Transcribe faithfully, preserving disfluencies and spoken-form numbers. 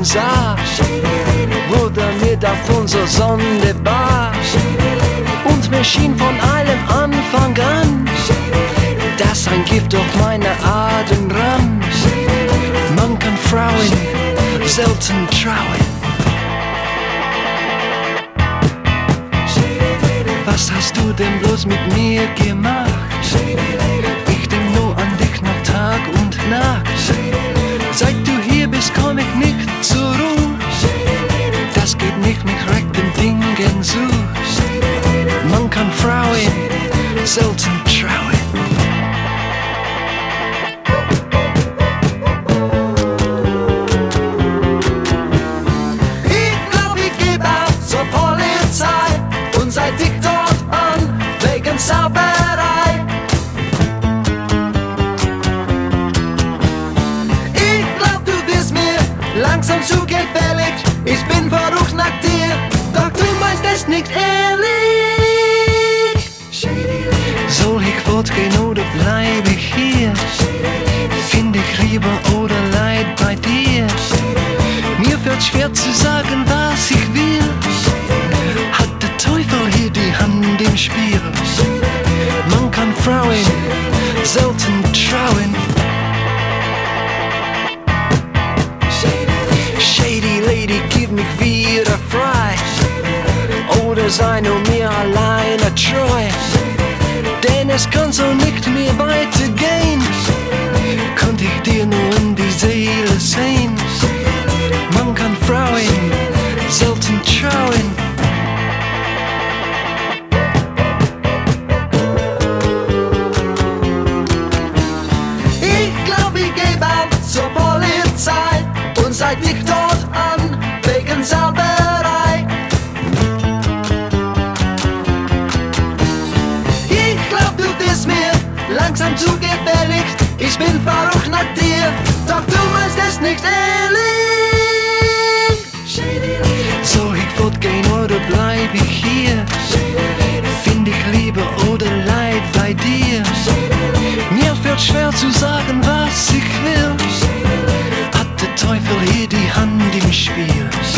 sah, wurde mir davon so sonderbar. Und mir schien von allem Anfang an, dass ein Gift durch meine Adern rann. Man kann Frauen selten trauen. Was hast du denn bloß mit mir gemacht? Ich denk nur an dich noch Tag und Nacht. Seit du hier bist, komm ich nicht zur Ruhe. Das geht nicht mit rechten Dingen zu. Man kann Frauen selten trauen. Ich glaub, ich geb ab zur Polizei und sei dick dort an wegen Sauberei. Ich glaub, du bist mir langsam zu gefällig. Ich bin verrückt nach dir, doch du meinst es nicht ehrlich. Soll ich fortgehen oder bleib ich hier? Find ich Liebe oder Leid bei dir? Mir fällt schwer zu sagen, was ich will. Hat der Teufel hier die Hand im Spiel? Man kann Frauen selten trauen. Shady Lady, gib mich wieder frei. Oder sei nur mir alleine treu. Denn es kann so nicht mehr weitergehen. Konnte ich dir nur in die Seele sehen. Man kann Frauen selten trauen. Ich glaub, ich geh bald zur Polizei und zeig dich dort an wegen Sauberei. Ich glaub, du bist mir langsam zu gefällig. Ich bin verrückt nach dir, doch du meinst es nicht ehrlich. Soll ich fortgehen oder bleib ich hier? Find ich Liebe oder Leid bei dir? Mir fällt schwer zu sagen, was ich will. Hat der Teufel hier die Hand im Spiel?